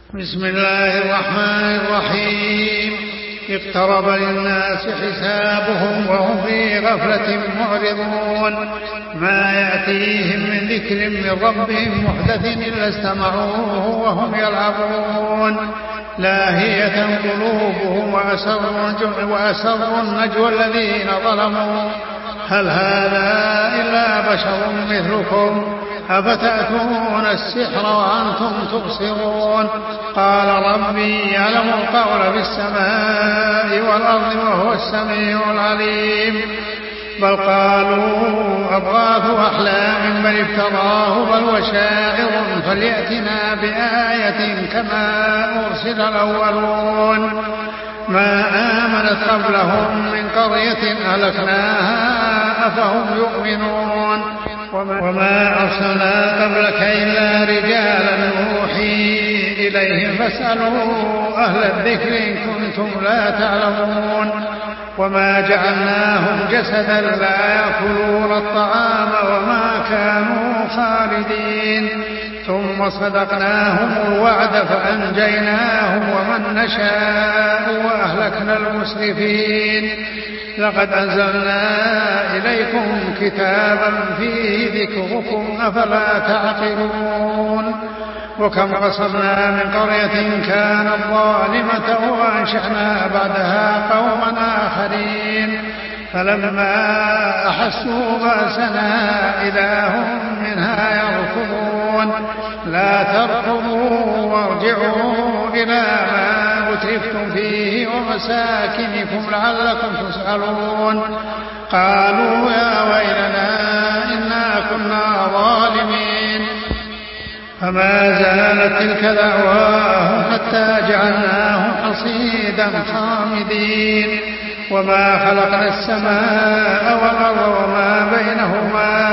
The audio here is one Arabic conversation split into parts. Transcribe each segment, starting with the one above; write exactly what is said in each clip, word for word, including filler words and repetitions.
بسم الله الرحمن الرحيم. اقترب للناس حسابهم وهم في غفلة معرضون ما يأتيهم من ذكر من ربهم محدث إلا استمعوه وهم يلعبون لاهية قلوبهم وأسروا النجوى الذين ظلموا هل هذا إلا بشر مثلكم أفتأتون السحر وأنتم تبصرون قال ربي يعلم القول في السماء والأرض وهو السميع العليم بل قالوا أضغاث أحلام بل افتراه بل وشاعر فليأتنا بآية كما أرسل الأولون ما آمنت قبلهم من قرية أهلكناها أفهم يؤمنون وما أرسلنا قبلك إلا رجالا نوحي إليهم فاسألوا أهل الذكر إن كنتم لا تعلمون وما جعلناهم جسدا لا يأكلون الطعام وما كانوا خالدين ثم صدقناهم الوعد فأنجيناهم ومن نشاء وأهلكنا المسرفين لقد أنزلنا إليكم كتابا فيه ذكركم أفلا تعقلون وكم قصرنا من قرية كانت ظالمة وأنشأنا بعدها قوما آخرين فلما أحسوا بأسنا إذا هم منها يركضون لا تركضوا وارجعوا إلى ما أترفتم فيه ومساكنكم لعلكم تسألون قالوا يا ويلنا إنا كنا ظالمين فما زالت تلك دعواهم حتى جعلناهم حصيدا خامدين وما خلقنا السماء والأرض وما بينهما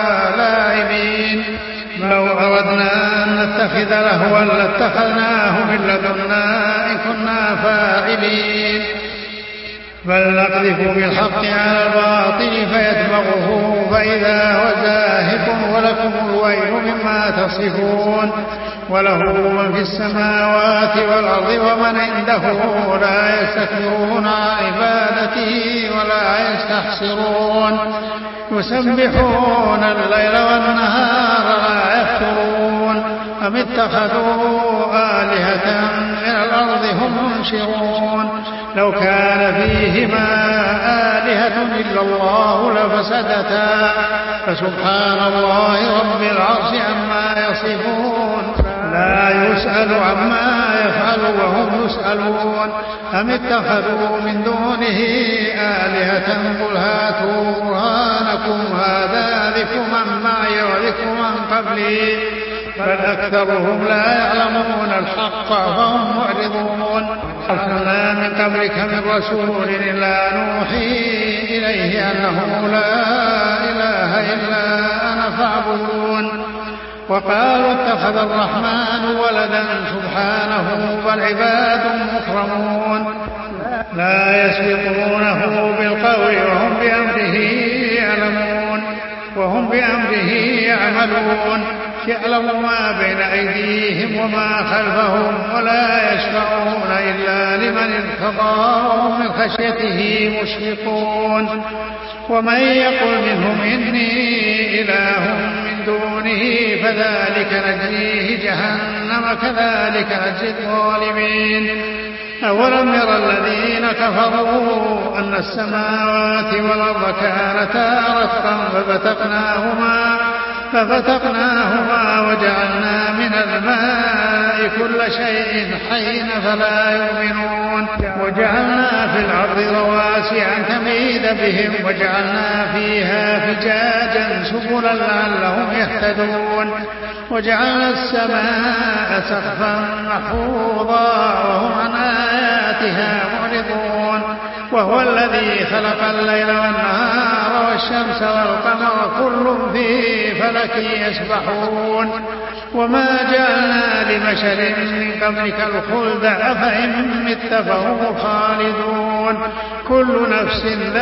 لاعبين لو أردنا أن نتخذ لهوا لاتخذناه من لدنا إن كنا فاعلين بل نقذف بالحق على الباطل فيدمغه فإذا هو زاهق ولكم الويل مما تصفون وله من في السماوات والأرض ومن عنده لا يستكبرون عن عبادته ولا يستحسرون يسبحون الليل والنهار لا يفترون أم اتخذوا آلهة من الأرض هم منشرون لو كان فيهما آلهة إلا الله لفسدتا فسبحان الله رب العرش عما يصفون لا يسأل عما يفعل وهم يسألون أم اتخذوا من دونه آلهة قل هاتوا برهانكم هذا ذكر من معي وذكر من قبلي بل أكثرهم لا يعلمون الحق فهم معرضون أرسلنا من قبلك من رسول إلا نوحي إليه أنه لا إله إلا أنا فاعبدون وقالوا اتخذ الرحمن ولدا سبحانه بل عباد مكرمون لا يسبقونه بالقول وهم بأمره يعلمون وهم بأمره يعملون يعلم ما بين أيديهم وما خلفهم ولا يشفعون إلا لمن ارتضى وهم من خشيته مشفقون ومن يقل منهم إني إله من دونه فذلك نجزيه جهنم كذلك نجزي الظالمين أولم ير الذين كفروا أن السماوات والأرض كانتا رتقا ففتقناهما ففتقناهما وجعلنا من الماء كل شيء حي فلا يؤمنون وجعلنا في الأرض رواسي أن تميد بهم وجعلنا فيها فجاجا سبلا لعلهم يهتدون وجعلنا السماء سقفا محفوظا وهم عن آياتها معرضون وهو الذي خلق الليل والنهار والشمس والقمر كل في فلك يسبحون وما جعلنا لبشر من قبلك الخلد أفإن مت فهم خالدون كل نفس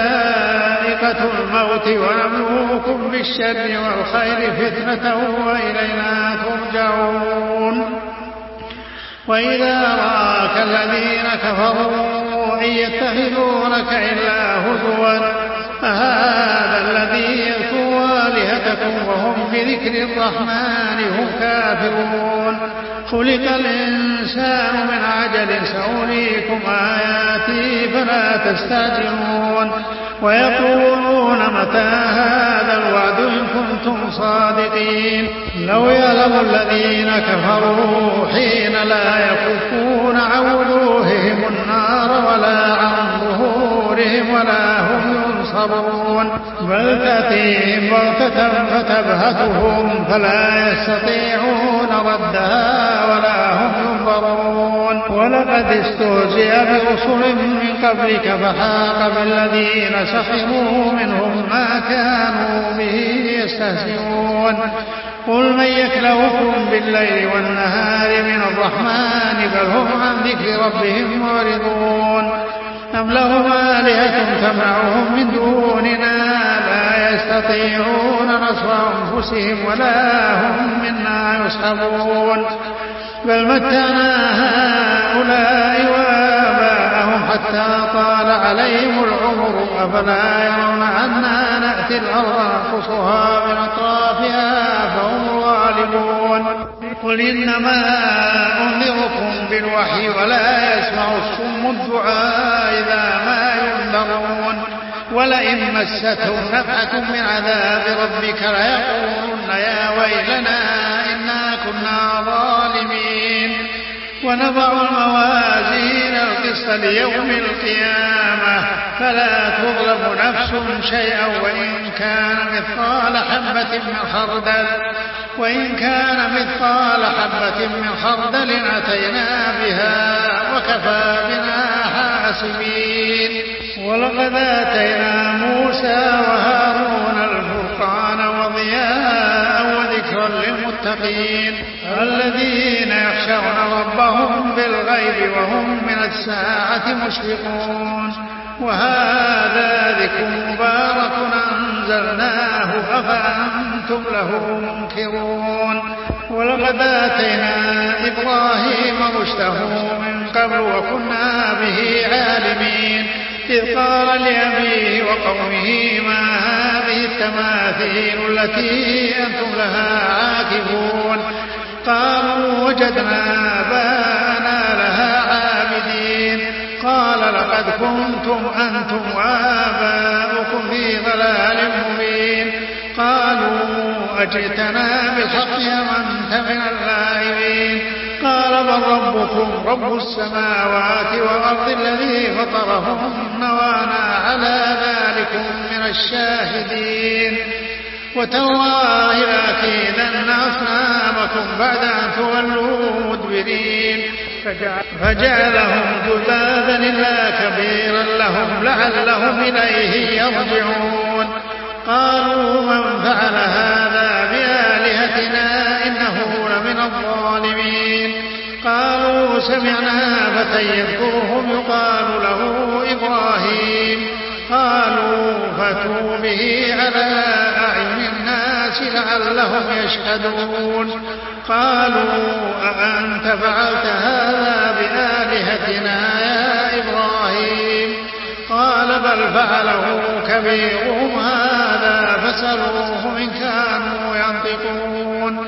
ذائقة الموت ونبلوكم بالشر والخير فتنة وإلينا ترجعون وإذا رآك الذين كفروا إن يتخذونك إلا هزوا أهذا الذي يذكر آلهتكم وهم بذكر الرحمن هم كافرون خلق الإنسان من عجل سأريكم آياتي فلا تستعجلون ويقولون متى هذا الوعد إن كنتم صادقين لو يعلم الذين كفروا حين لا يكفون عن وجوههم النار ولا عن ظهورهم ولا هم ينصرون بل تأتيهم بغتة فتبهتهم فلا يستطيعون ردها ولا هم ينظرون ولقد استهزئ برسل من قبلك فحاق بالذين سخروا منهم ما كانوا به يستهزئون قل من يكلؤكم بالليل والنهار من الرحمن بل هم عن ذكر ربهم معرضون أم لهم آلهة تمنعهم من دوننا لا يستطيعون نصر أنفسهم ولا هم منا يصحبون بل متعنا هؤلاء وآباءهم حتى طال عليهم العمر أفلا يرون أنا نأتي الأرض ننقصها من أطرافها فهم غالبون قل إنما أنذركم بالوحي ولا يسمع الصم الدعاء إذا ما ينذرون ولئن مستهم نفحة من عذاب ربك ليقولن يا ويلنا إنا كنا ظالمين ونضع الموازين القسط ليوم القيامة فلا تظلم نفس شيئا وإن كان مثقال حبة من خردل وإن كان مثقال حبة من خردل أتينا بها وكفى بنا حاسبين ولقد آتينا موسى وهارون الفرقان وضياء وذكرا للمتقين الذين يخشون ربهم بالغيب وهم من الساعة مشفقون وهذا ذكر مبارك أنزلناه أفأنتم له منكرون ولقد آتينا إبراهيم رشده من قبل وكنا به عالمين إذ قال لأبيه وقومه ما هذه التماثيل التي أنتم لها عاكفون قالوا وجدنا آباءنا لها عابدين قال لقد كنتم أنتم وآباؤكم في ضلال مبين قالوا أجئتنا بالحق أم أنت من اللاعبين قال بل ربكم رب السماوات والأرض الذي فطرهن وأنا على ذلكم من الشاهدين وتالله لأكيدن أصنامكم بعد أن تولوا مدبرين فجعلهم جذاذا إلا كبيرا لهم لعلهم إليه يرجعون قالوا من فعل هذا بآلهتنا إنه لمن الظالمين قالوا سمعنا فتى يذكرهم يقال له إبراهيم قالوا فاتوا به على أعين الناس لعلهم يشهدون قالوا أأنت فعلت هذا بآلهتنا يا إبراهيم قال بل فعله كبيرهم هذا فسألوهم إن كانوا ينطقون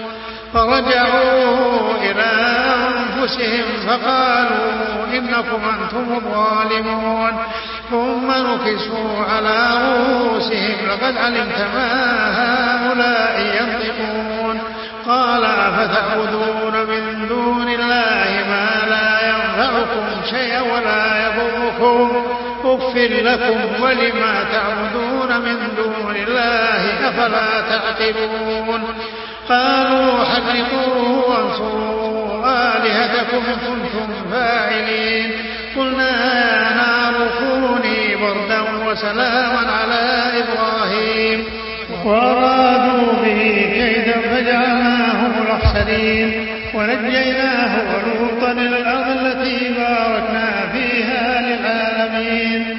فرجعوا إلى أنفسهم فقالوا إنكم أنتم الظالمون ثم نكسوا على رؤوسهم لقد علمت ما هؤلاء ينطقون قال أفتعبدون من دون الله ما لا ينفعكم شيئا ولا يضركم أف لكم ولما تعبدون من دون الله أفلا تعقلون قالوا حرقوه وانصروا آلهتكم إن كنتم فاعلين قلنا يا نار كوني بردا وسلاما على إبراهيم وأرادوا به كيدا فجعلناهم الأخسرين ونجيناه ولوطا إلى الأرض التي باركنا فيها للعالمين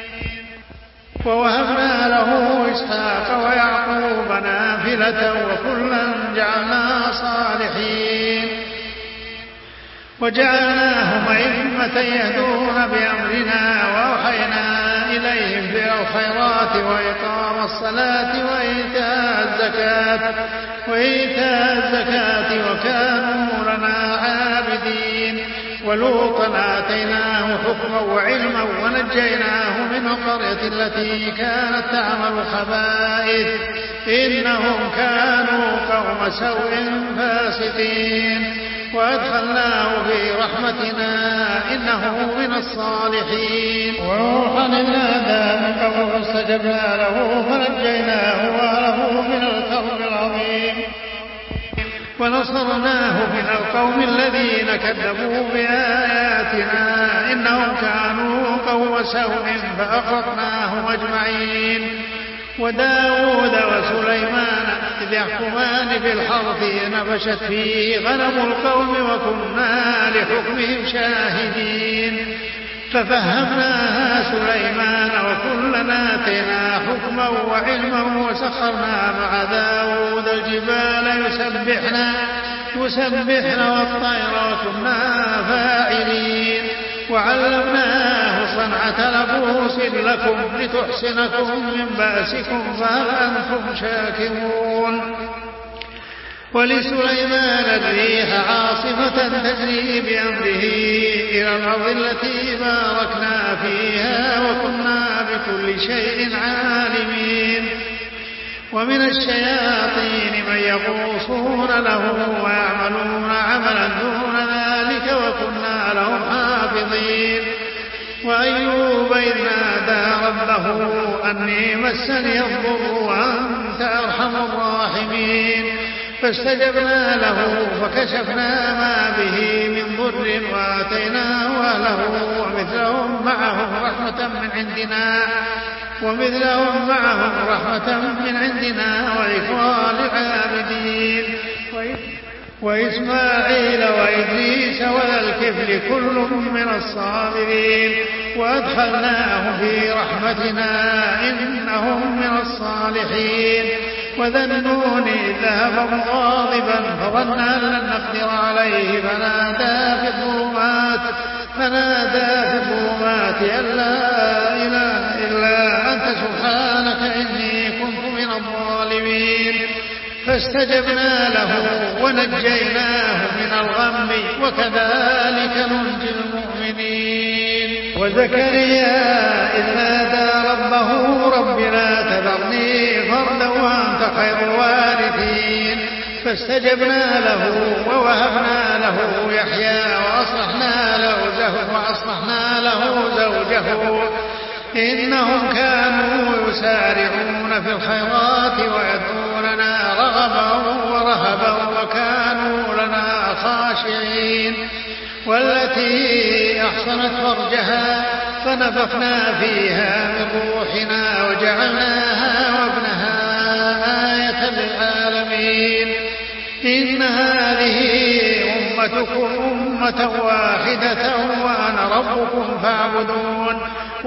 ووهبنا له إسحاق ويعقوب نافلة وكلا جعلنا صالحين وجعلناهم أئمة يهدون بأمرنا وأوحينا إليهم فعل الخيرات وإقام الصلاة وإيتاء الزكاة وإيتاء الزكاة وكانوا لنا عابدين. ولوطا آتيناه حكما وعلما ونجيناه من القرية التي كانت تعمل الخبائث إنهم كانوا قوم سوء فاسقين. وأدخلناه في رحمتنا إنه من الصالحين. ونوحا إذ نادى من قبل فاستجبنا له فنجيناه وأهله من الكرب العظيم ونصرناه من القوم الذين كذبوا بآياتنا إنهم كانوا قوم سوء فأغرقناهم أجمعين. وداود وسليمان إذ يحكمان في الحرث نفشت فيه غنم القوم وكنا لحكمهم شاهدين ففهمناها سليمان وكلنا آتينا حكما وعلما وسخرنا مع داود الجبال يسبحنا يسبحن والطير وكنا فاعلين. وعلمناه صنعة لبوس لكم لتحسنكم من بأسكم فهل أنتم شاكرون. ولسليمان الريح عاصفة تجري بأمره إلى الأرض التي باركنا فيها وكنا بكل شيء عالمين. ومن الشياطين من يغوصون له ويعملون عملا دون ذلك وكنا لهم حافظين. وأيوب إذ نادى ربه أني مسني الضر وأنت أرحم الراحمين فاستجبنا له فكشفنا ما به من ضر وآتيناه أهله ومثلهم معهم رحمة من عندنا ومثلهم معهم رحمة من عندنا وذكرى للعابدين. وإسماعيل وإدريس وذا الكفل كل من الصابرين وأدخلناهم في رحمتنا إنهم من الصالحين. وذا النون إذ ذهب مغاضبا فظن أن لن نقدر عليه فنادى في الظلمات فنادى في الظلمات أن لا إله إلا أنت سبحانك إني كنت من الظالمين فاستجبنا له ونجيناه من الغم وكذلك ننجي المؤمنين. وزكريا إذ نادى ربه رب لا تذرني فردا وأنت خير الوارثين فاستجبنا له ووهبنا له يحيى وأصلحنا له زوجه وأصلحنا له زوجه إنهم كانوا يسارعون في الخيرات ويدعوننا رغبا ورهبا وكانوا لنا خاشعين. والتي أحصنت فرجها فنفخنا فيها من روحنا وجعلناها وابنها آية للعالمين. إن هذه أمتكم أمة واحدة وأنا ربكم فاعبدون.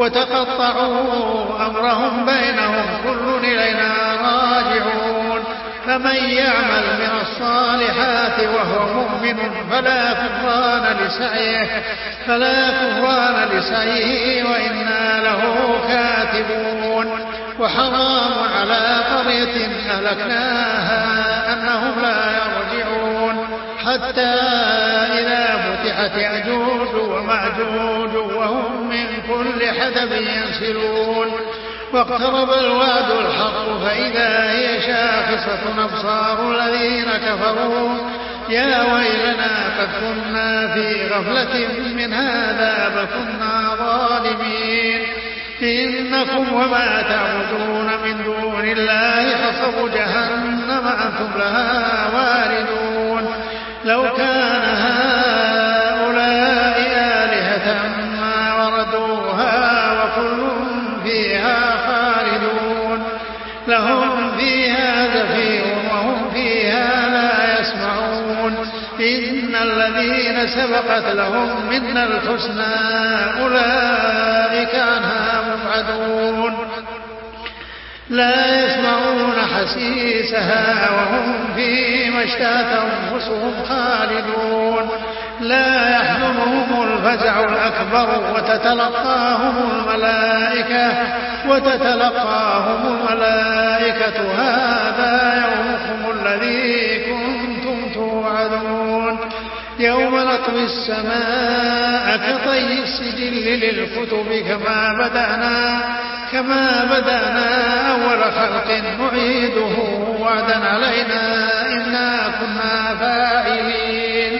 وتقطعوا أمرهم بينهم كل إلينا راجعون. فمن يعمل من الصالحات وهو مؤمن فلا كفران لسعيه فلا كفران لسعيه وإنا له كاتبون. وحرام على قرية أهلكناها أنهم لا يرجعون حتى إذا فتحت يأجوج ومأجوج وهم من كل حدب ينسلون. واقترب الوعد الحق فإذا هي شاخصة أبصار الذين كفروا يا ويلنا قد كنا في غفلة من هذا فكنا ظالمين. إنكم وما تعبدون من دون الله حصب جهنم أنتم لها واردون. لو كان هؤلاء آلهة ما وردوها وكل فيها خالدون لهم فيها زفير وهم فيها لا يسمعون. إن الذين سبقت لهم منا الحسنى أولئك عنها مبعدون لا يسمعون حسيسها وهم فيما اشتهت أنفسهم خالدون. لا يحزنهم الفزع الأكبر وتتلقاهم الملائكة وتتلقاهم الملائكة هذا يومكم الذي كنتم توعدون يوم نطوي السماء كطي السجل للكتب كما بدأنا كما بدأنا أول خلق نعيده وعدا علينا إنا كنا فاعلين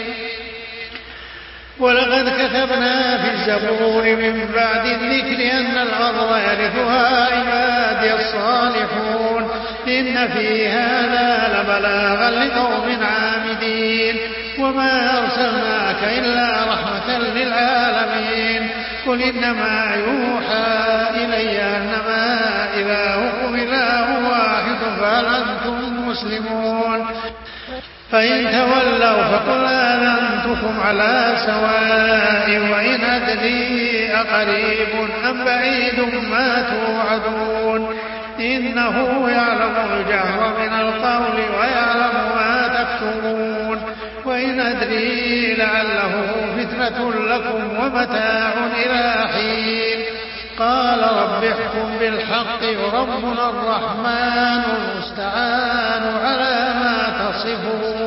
ولقد كتبنا في الزبور من بعد الذكر أن الأرض يرثها عبادي الصالحون إن في هذا لبلاغا لقوم عابدين وما أرسلناك إلا رحمة للعالمين قل إنما يوحى إلي أنما إلهكم إله واحد فهل أنتم مسلمون فإن تولوا فقل آذنتكم على سواء وإن أدري أقريب أم بعيد ما توعدون إنه يعلم الجهر من القول ويعلم ما تكتمون وإن أدري لعله فتنة لكم ومتاع إلى حين قال رب احكم بالحق وربنا الرحمن المستعان على ما تصفون